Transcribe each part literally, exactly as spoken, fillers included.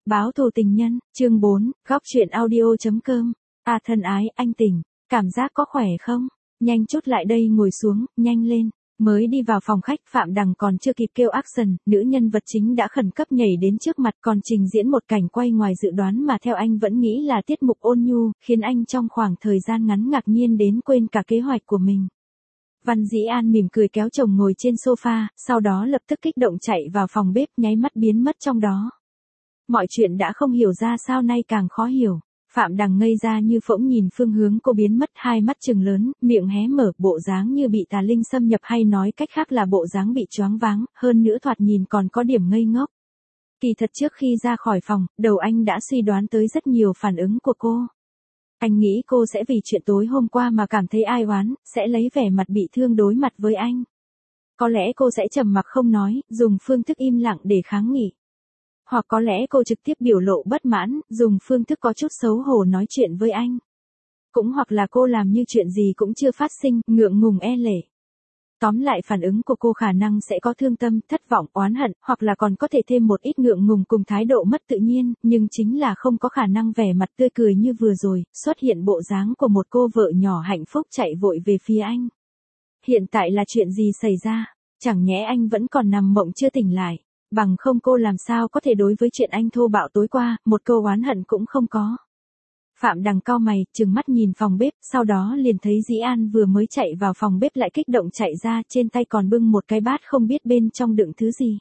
Báo thù tình nhân, chương bốn, góc truyện audio.com. À thân ái, anh tỉnh, cảm giác có khỏe không? Nhanh chút lại đây ngồi xuống, nhanh lên. Mới đi vào phòng khách, Phạm Đằng còn chưa kịp kêu action, nữ nhân vật chính đã khẩn cấp nhảy đến trước mặt, còn trình diễn một cảnh quay ngoài dự đoán mà theo anh vẫn nghĩ là tiết mục ôn nhu, khiến anh trong khoảng thời gian ngắn ngạc nhiên đến quên cả kế hoạch của mình. Văn Dĩ An mỉm cười kéo chồng ngồi trên sofa, sau đó lập tức kích động chạy vào phòng bếp, nháy mắt biến mất trong đó. Mọi chuyện đã không hiểu ra sao nay càng khó hiểu. Phạm Đằng ngây ra như phỗng nhìn phương hướng cô biến mất, hai mắt trừng lớn, miệng hé mở, bộ dáng như bị tà linh xâm nhập, hay nói cách khác là bộ dáng bị choáng váng, hơn nữa thoạt nhìn còn có điểm ngây ngốc. Kỳ thật trước khi ra khỏi phòng, đầu anh đã suy đoán tới rất nhiều phản ứng của cô. Anh nghĩ cô sẽ vì chuyện tối hôm qua mà cảm thấy ai oán, sẽ lấy vẻ mặt bị thương đối mặt với anh. Có lẽ cô sẽ trầm mặc không nói, dùng phương thức im lặng để kháng nghị. Hoặc có lẽ cô trực tiếp biểu lộ bất mãn, dùng phương thức có chút xấu hổ nói chuyện với anh. Cũng hoặc là cô làm như chuyện gì cũng chưa phát sinh, ngượng ngùng e lệ. Tóm lại phản ứng của cô khả năng sẽ có thương tâm, thất vọng, oán hận, hoặc là còn có thể thêm một ít ngượng ngùng cùng thái độ mất tự nhiên, nhưng chính là không có khả năng vẻ mặt tươi cười như vừa rồi, xuất hiện bộ dáng của một cô vợ nhỏ hạnh phúc chạy vội về phía anh. Hiện tại là chuyện gì xảy ra? Chẳng nhẽ anh vẫn còn nằm mộng chưa tỉnh lại? Bằng không cô làm sao có thể đối với chuyện anh thô bạo tối qua, một câu oán hận cũng không có. Phạm Đằng cau mày, trừng mắt nhìn phòng bếp, sau đó liền thấy Dĩ An vừa mới chạy vào phòng bếp lại kích động chạy ra, trên tay còn bưng một cái bát không biết bên trong đựng thứ gì.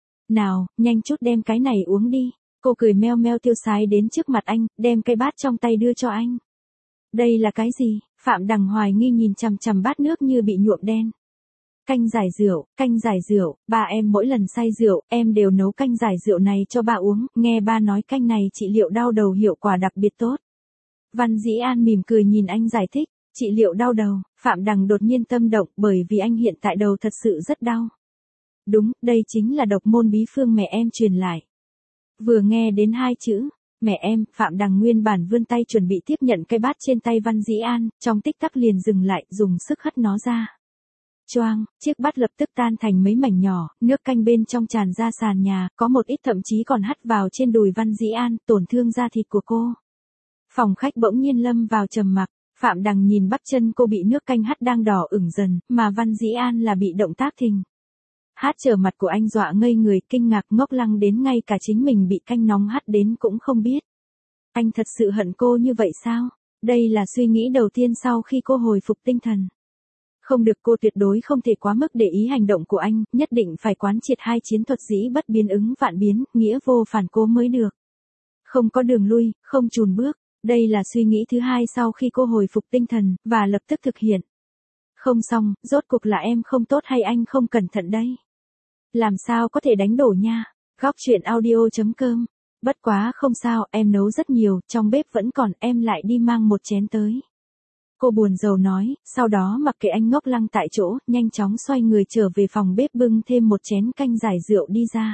Nào, nhanh chút đem cái này uống đi. Cô cười meo meo tiêu sái đến trước mặt anh, đem cái bát trong tay đưa cho anh. Đây là cái gì? Phạm Đằng hoài nghi nhìn chằm chằm bát nước như bị nhuộm đen. Canh giải rượu, canh giải rượu, ba em mỗi lần say rượu, em đều nấu canh giải rượu này cho ba uống, nghe ba nói canh này trị liệu đau đầu hiệu quả đặc biệt tốt. Văn Dĩ An mỉm cười nhìn anh giải thích, trị liệu đau đầu, Phạm Đằng đột nhiên tâm động bởi vì anh hiện tại đầu thật sự rất đau. Đúng, đây chính là độc môn bí phương mẹ em truyền lại. Vừa nghe đến hai chữ, mẹ em, Phạm Đằng nguyên bản vươn tay chuẩn bị tiếp nhận cái bát trên tay Văn Dĩ An, trong tích tắc liền dừng lại, dùng sức hất nó ra. Choang, chiếc bát lập tức tan thành mấy mảnh nhỏ, nước canh bên trong tràn ra sàn nhà, có một ít thậm chí còn hắt vào trên đùi Văn Dĩ An, tổn thương da thịt của cô. Phòng khách bỗng nhiên lâm vào trầm mặc, Phạm Đằng nhìn bắp chân cô bị nước canh hắt đang đỏ ửng dần, mà Văn Dĩ An là bị động tác thình. Hát trở mặt của anh dọa ngây người, kinh ngạc ngốc lăng đến ngay cả chính mình bị canh nóng hắt đến cũng không biết. Anh thật sự hận cô như vậy sao? Đây là suy nghĩ đầu tiên sau khi cô hồi phục tinh thần. Không được, cô tuyệt đối không thể quá mức để ý hành động của anh, nhất định phải quán triệt hai chiến thuật dĩ bất biến ứng vạn biến, nghĩa vô phản cố mới được. Không có đường lui, không chùn bước, đây là suy nghĩ thứ hai sau khi cô hồi phục tinh thần, và lập tức thực hiện. Không xong, rốt cuộc là em không tốt hay anh không cẩn thận đây? Làm sao có thể đánh đổ nha? Góc truyện audio.com. Bất quá không sao, em nấu rất nhiều, trong bếp vẫn còn, em lại đi mang một chén tới. Cô buồn rầu nói, sau đó mặc kệ anh ngốc lăng tại chỗ, nhanh chóng xoay người trở về phòng bếp bưng thêm một chén canh giải rượu đi ra.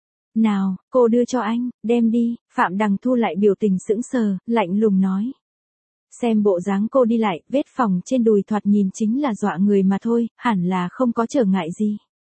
Nào, cô đưa cho anh, đem đi, Phạm Đằng thu lại biểu tình sững sờ, lạnh lùng nói. Xem bộ dáng cô đi lại, vết phỏng trên đùi thoạt nhìn chính là dọa người mà thôi, hẳn là không có trở ngại gì.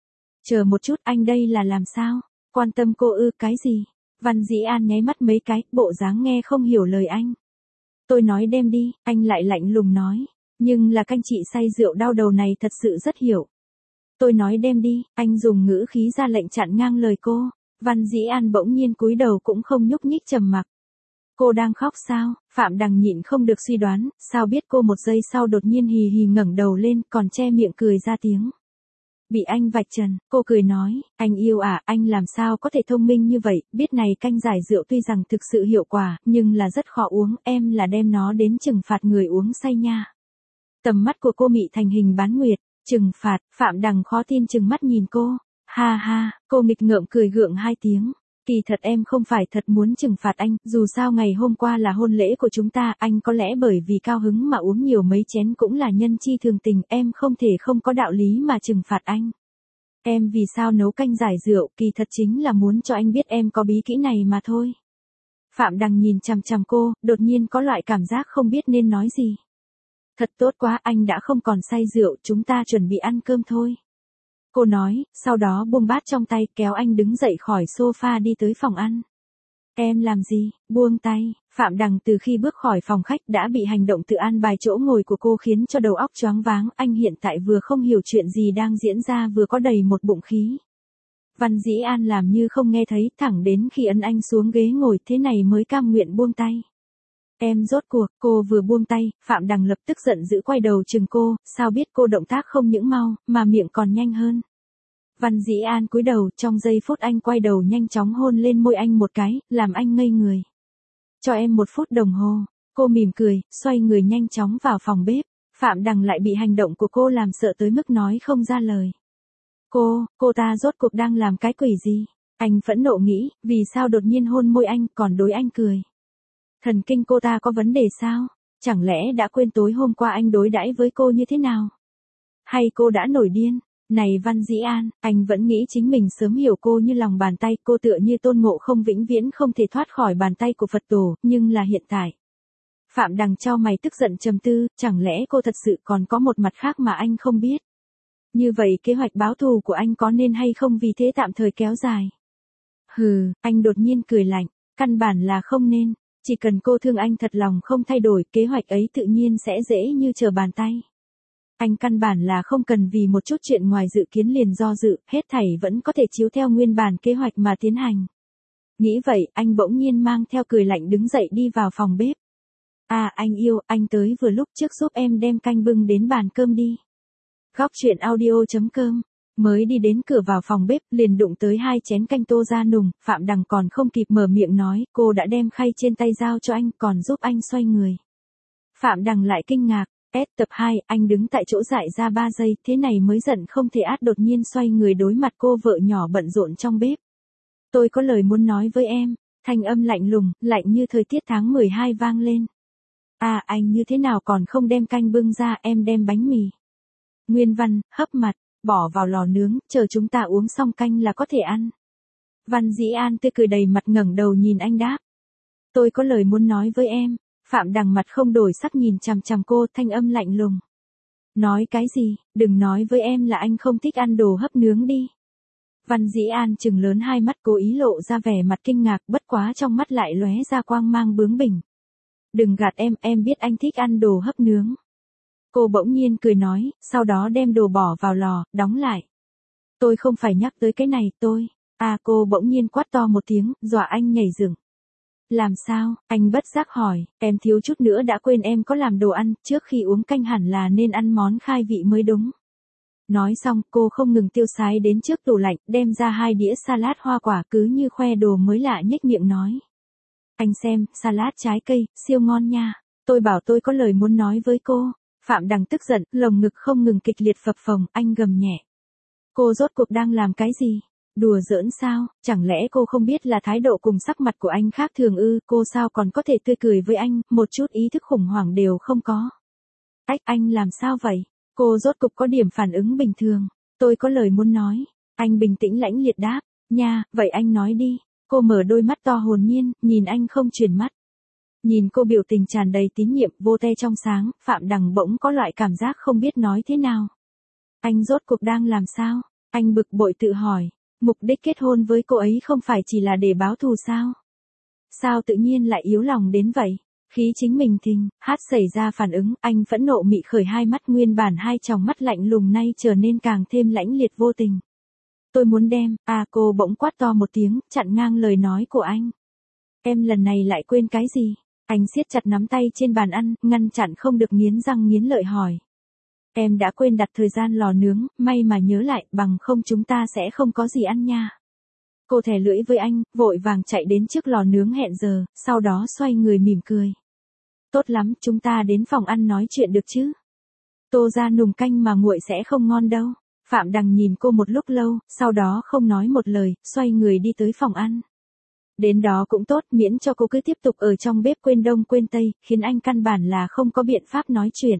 Chờ một chút, anh đây là làm sao? Quan tâm cô ư, cái gì? Văn Dĩ An nháy mắt mấy cái, bộ dáng nghe không hiểu lời anh. Tôi nói đem đi, anh lại lạnh lùng nói. Nhưng là canh chị say rượu đau đầu này thật sự rất hiểu. Tôi nói đem đi, anh dùng ngữ khí ra lệnh chặn ngang lời cô. Văn Dĩ An bỗng nhiên cúi đầu cũng không nhúc nhích trầm mặc. Cô đang khóc sao? Phạm Đằng nhịn không được suy đoán, sao biết cô một giây sau đột nhiên hì hì ngẩng đầu lên, còn che miệng cười ra tiếng. Bị anh vạch trần, cô cười nói, anh yêu à, anh làm sao có thể thông minh như vậy, biết này canh giải rượu tuy rằng thực sự hiệu quả, nhưng là rất khó uống, em là đem nó đến trừng phạt người uống say nha. Tầm mắt của cô mị thành hình bán nguyệt, trừng phạt, Phạm Đằng khó tin trừng mắt nhìn cô, ha ha, cô nghịch ngợm cười gượng hai tiếng. Kỳ thật em không phải thật muốn trừng phạt anh, dù sao ngày hôm qua là hôn lễ của chúng ta, anh có lẽ bởi vì cao hứng mà uống nhiều mấy chén cũng là nhân chi thường tình, em không thể không có đạo lý mà trừng phạt anh. Em vì sao nấu canh giải rượu, kỳ thật chính là muốn cho anh biết em có bí kỹ này mà thôi. Phạm Đằng nhìn chằm chằm cô, đột nhiên có loại cảm giác không biết nên nói gì. Thật tốt quá, anh đã không còn say rượu, chúng ta chuẩn bị ăn cơm thôi. Cô nói, sau đó buông bát trong tay kéo anh đứng dậy khỏi sofa đi tới phòng ăn. Em làm gì, buông tay. Phạm Đằng từ khi bước khỏi phòng khách đã bị hành động tự an bài chỗ ngồi của cô khiến cho đầu óc choáng váng, anh hiện tại vừa không hiểu chuyện gì đang diễn ra vừa có đầy một bụng khí. Văn Dĩ An làm như không nghe thấy, thẳng đến khi ấn anh xuống ghế ngồi thế này mới cam nguyện buông tay. Em rốt cuộc, cô vừa buông tay, Phạm Đằng lập tức giận dữ quay đầu chừng cô, sao biết cô động tác không những mau, mà miệng còn nhanh hơn. Văn Dĩ An cúi đầu, trong giây phút anh quay đầu nhanh chóng hôn lên môi anh một cái, làm anh ngây người. Cho em một phút đồng hồ, cô mỉm cười, xoay người nhanh chóng vào phòng bếp. Phạm Đằng lại bị hành động của cô làm sợ tới mức nói không ra lời. Cô, cô ta rốt cuộc đang làm cái quỷ gì? Anh phẫn nộ nghĩ, vì sao đột nhiên hôn môi anh, còn đối anh cười. Thần kinh cô ta có vấn đề sao? Chẳng lẽ đã quên tối hôm qua anh đối đãi với cô như thế nào? Hay cô đã nổi điên? Này Văn Dĩ An, anh vẫn nghĩ chính mình sớm hiểu cô như lòng bàn tay, cô tựa như Tôn Ngộ Không vĩnh viễn không thể thoát khỏi bàn tay của Phật tổ, nhưng là hiện tại. Phạm Đằng chau mày tức giận trầm tư, chẳng lẽ cô thật sự còn có một mặt khác mà anh không biết? Như vậy kế hoạch báo thù của anh có nên hay không vì thế tạm thời kéo dài? Hừ, anh đột nhiên cười lạnh, căn bản là không nên, chỉ cần cô thương anh thật lòng không thay đổi, kế hoạch ấy tự nhiên sẽ dễ như trở bàn tay. Anh căn bản là không cần vì một chút chuyện ngoài dự kiến liền do dự, hết thảy vẫn có thể chiếu theo nguyên bản kế hoạch mà tiến hành. Nghĩ vậy, anh bỗng nhiên mang theo cười lạnh đứng dậy đi vào phòng bếp. À anh yêu, anh tới vừa lúc, trước giúp em đem canh bưng đến bàn cơm đi. Góc truyện audio chấm com. Mới đi đến cửa vào phòng bếp, liền đụng tới hai chén canh tô ra nùng, Phạm Đằng còn không kịp mở miệng nói, cô đã đem khay trên tay giao cho anh, còn giúp anh xoay người. Phạm Đằng lại kinh ngạc. S tập hai, anh đứng tại chỗ dại ra ba giây, thế này mới giận không thể át, đột nhiên xoay người đối mặt cô vợ nhỏ bận rộn trong bếp. Tôi có lời muốn nói với em, thanh âm lạnh lùng, lạnh như thời tiết tháng mười hai vang lên. À anh như thế nào còn không đem canh bưng ra, em đem bánh mì. Nguyên văn, hấp mặt, bỏ vào lò nướng, chờ chúng ta uống xong canh là có thể ăn. Văn Dĩ An tươi cười đầy mặt ngẩng đầu nhìn anh đáp. Tôi có lời muốn nói với em. Phạm Đằng mặt không đổi sắc nhìn chằm chằm cô, thanh âm lạnh lùng. Nói cái gì, đừng nói với em là anh không thích ăn đồ hấp nướng đi. Văn Dĩ An trừng lớn hai mắt, cố ý lộ ra vẻ mặt kinh ngạc, bất quá trong mắt lại lóe ra quang mang bướng bỉnh. Đừng gạt em, em biết anh thích ăn đồ hấp nướng. Cô bỗng nhiên cười nói, sau đó đem đồ bỏ vào lò, đóng lại. Tôi không phải nhắc tới cái này, tôi. À cô bỗng nhiên quát to một tiếng, dọa anh nhảy dựng. Làm sao, anh bất giác hỏi, em thiếu chút nữa đã quên em có làm đồ ăn, trước khi uống canh hẳn là nên ăn món khai vị mới đúng. Nói xong, cô không ngừng tiêu sái đến trước tủ lạnh, đem ra hai đĩa salad hoa quả, cứ như khoe đồ mới lạ, nhếch miệng nói. Anh xem, salad trái cây, siêu ngon nha. Tôi bảo tôi có lời muốn nói với cô. Phạm Đằng tức giận, lồng ngực không ngừng kịch liệt phập phồng, anh gầm nhẹ. Cô rốt cuộc đang làm cái gì? Đùa giỡn sao, chẳng lẽ cô không biết là thái độ cùng sắc mặt của anh khác thường ư, cô sao còn có thể tươi cười với anh, một chút ý thức khủng hoảng đều không có. Ách, anh làm sao vậy? Cô rốt cục có điểm phản ứng bình thường. Tôi có lời muốn nói. Anh bình tĩnh lãnh liệt đáp. Nha, vậy anh nói đi. Cô mở đôi mắt to hồn nhiên, nhìn anh không chuyển mắt. Nhìn cô biểu tình tràn đầy tín nhiệm, vô te trong sáng, Phạm Đằng bỗng có loại cảm giác không biết nói thế nào. Anh rốt cuộc đang làm sao? Anh bực bội tự hỏi. Mục đích kết hôn với cô ấy không phải chỉ là để báo thù sao? Sao tự nhiên lại yếu lòng đến vậy? Khí chính mình thình, hát xảy ra phản ứng, anh phẫn nộ mị khởi hai mắt, nguyên bản hai tròng mắt lạnh lùng nay trở nên càng thêm lãnh liệt vô tình. Tôi muốn đem, à cô bỗng quát to một tiếng, chặn ngang lời nói của anh. Em lần này lại quên cái gì? Anh siết chặt nắm tay trên bàn ăn, ngăn chặn không được nghiến răng nghiến lợi hỏi. Em đã quên đặt thời gian lò nướng, may mà nhớ lại, bằng không chúng ta sẽ không có gì ăn nha. Cô thè lưỡi với anh, vội vàng chạy đến trước lò nướng hẹn giờ, sau đó xoay người mỉm cười. Tốt lắm, chúng ta đến phòng ăn nói chuyện được chứ? Tô ra nùng canh mà nguội sẽ không ngon đâu. Phạm Đằng nhìn cô một lúc lâu, sau đó không nói một lời, xoay người đi tới phòng ăn. Đến đó cũng tốt, miễn cho cô cứ tiếp tục ở trong bếp quên đông quên tây, khiến anh căn bản là không có biện pháp nói chuyện.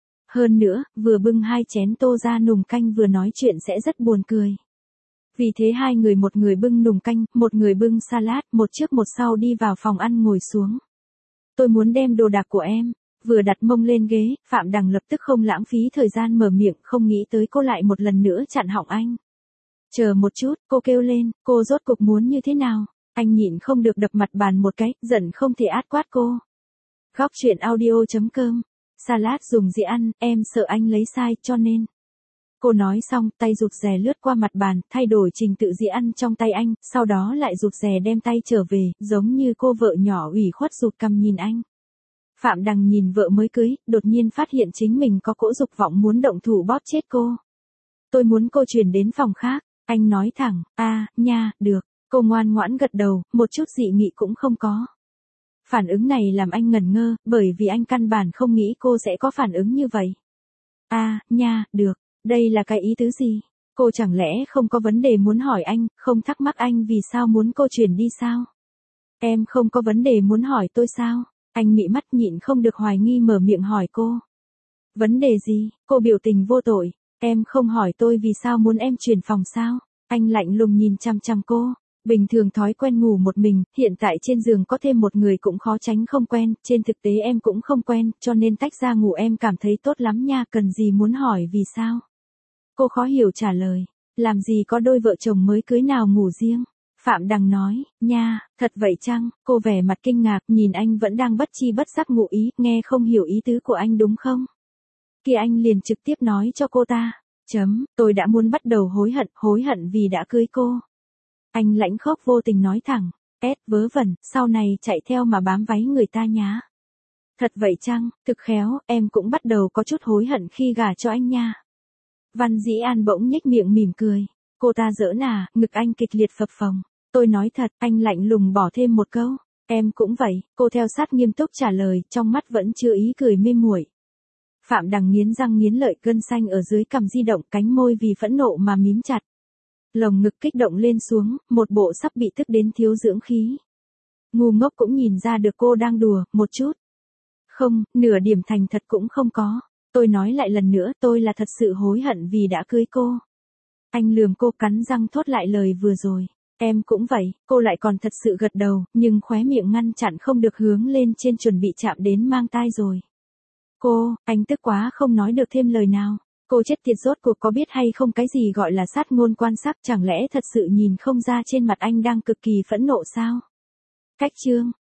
Hơn nữa, vừa bưng hai chén tô ra nùng canh vừa nói chuyện sẽ rất buồn cười. Vì thế hai người, một người bưng nùng canh, một người bưng salad, một trước một sau đi vào phòng ăn ngồi xuống. Tôi muốn đem đồ đạc của em. Vừa đặt mông lên ghế, Phạm Đằng lập tức không lãng phí thời gian mở miệng, không nghĩ tới cô lại một lần nữa chặn họng anh. Chờ một chút, cô kêu lên, cô rốt cuộc muốn như thế nào? Anh nhịn không được đập mặt bàn một cái, giận không thể át quát cô. Góc chuyện audio.com. Salad dùng gì ăn, em sợ anh lấy sai cho nên. Cô nói xong, tay rụt rè lướt qua mặt bàn, thay đổi trình tự dĩa ăn trong tay anh, sau đó lại rụt rè đem tay trở về, giống như cô vợ nhỏ ủy khuất rụt cằm nhìn anh. Phạm Đằng nhìn vợ mới cưới, đột nhiên phát hiện chính mình có cỗ dục vọng muốn động thủ bóp chết cô. Tôi muốn cô chuyển đến phòng khác, anh nói thẳng, a, nha, được. Cô ngoan ngoãn gật đầu, một chút dị nghị cũng không có. Phản ứng này làm anh ngẩn ngơ, bởi vì anh căn bản không nghĩ cô sẽ có phản ứng như vậy. a, nha, được. Đây là cái ý tứ gì? Cô chẳng lẽ không có vấn đề muốn hỏi anh, không thắc mắc anh vì sao muốn cô chuyển đi sao? Em không có vấn đề muốn hỏi tôi sao? Anh mị mắt nhịn không được hoài nghi mở miệng hỏi cô. Vấn đề gì? Cô biểu tình vô tội. Em không hỏi tôi vì sao muốn em chuyển phòng sao? Anh lạnh lùng nhìn chăm chăm cô. Bình thường thói quen ngủ một mình, hiện tại trên giường có thêm một người cũng khó tránh không quen, trên thực tế em cũng không quen, cho nên tách ra ngủ em cảm thấy tốt lắm nha, cần gì muốn hỏi vì sao? Cô khó hiểu trả lời, làm gì có đôi vợ chồng mới cưới nào ngủ riêng? Phạm Đằng nói, nha, thật vậy chăng? Cô vẻ mặt kinh ngạc, nhìn anh vẫn đang bất chi bất giác ngụ ý, nghe không hiểu ý tứ của anh đúng không? Kia anh liền trực tiếp nói cho cô ta, chấm, tôi đã muốn bắt đầu hối hận, hối hận vì đã cưới cô. Anh lãnh khốc vô tình nói thẳng, ét vớ vẩn, sau này chạy theo mà bám váy người ta nhá. Thật vậy chăng, thực khéo, em cũng bắt đầu có chút hối hận khi gả cho anh nha. Văn Dĩ An bỗng nhếch miệng mỉm cười, cô ta giỡn à, ngực anh kịch liệt phập phồng. Tôi nói thật, anh lạnh lùng bỏ thêm một câu, em cũng vậy, cô theo sát nghiêm túc trả lời, trong mắt vẫn chưa ý cười mê muội. Phạm Đằng nghiến răng nghiến lợi, gân xanh ở dưới cằm di động, cánh môi vì phẫn nộ mà mím chặt. Lồng ngực kích động lên xuống, một bộ sắp bị tức đến thiếu dưỡng khí. Ngu ngốc cũng nhìn ra được cô đang đùa, một chút. Không, nửa điểm thành thật cũng không có. Tôi nói lại lần nữa, tôi là thật sự hối hận vì đã cưới cô. Anh lườm cô, cắn răng thốt lại lời vừa rồi. Em cũng vậy, cô lại còn thật sự gật đầu, nhưng khóe miệng ngăn chặn không được hướng lên trên, chuẩn bị chạm đến mang tai rồi. Cô, anh tức quá không nói được thêm lời nào. Cô chết tiệt, rốt cuộc có biết hay không cái gì gọi là sát ngôn quan sắc, chẳng lẽ thật sự nhìn không ra trên mặt anh đang cực kỳ phẫn nộ sao? Cách chương.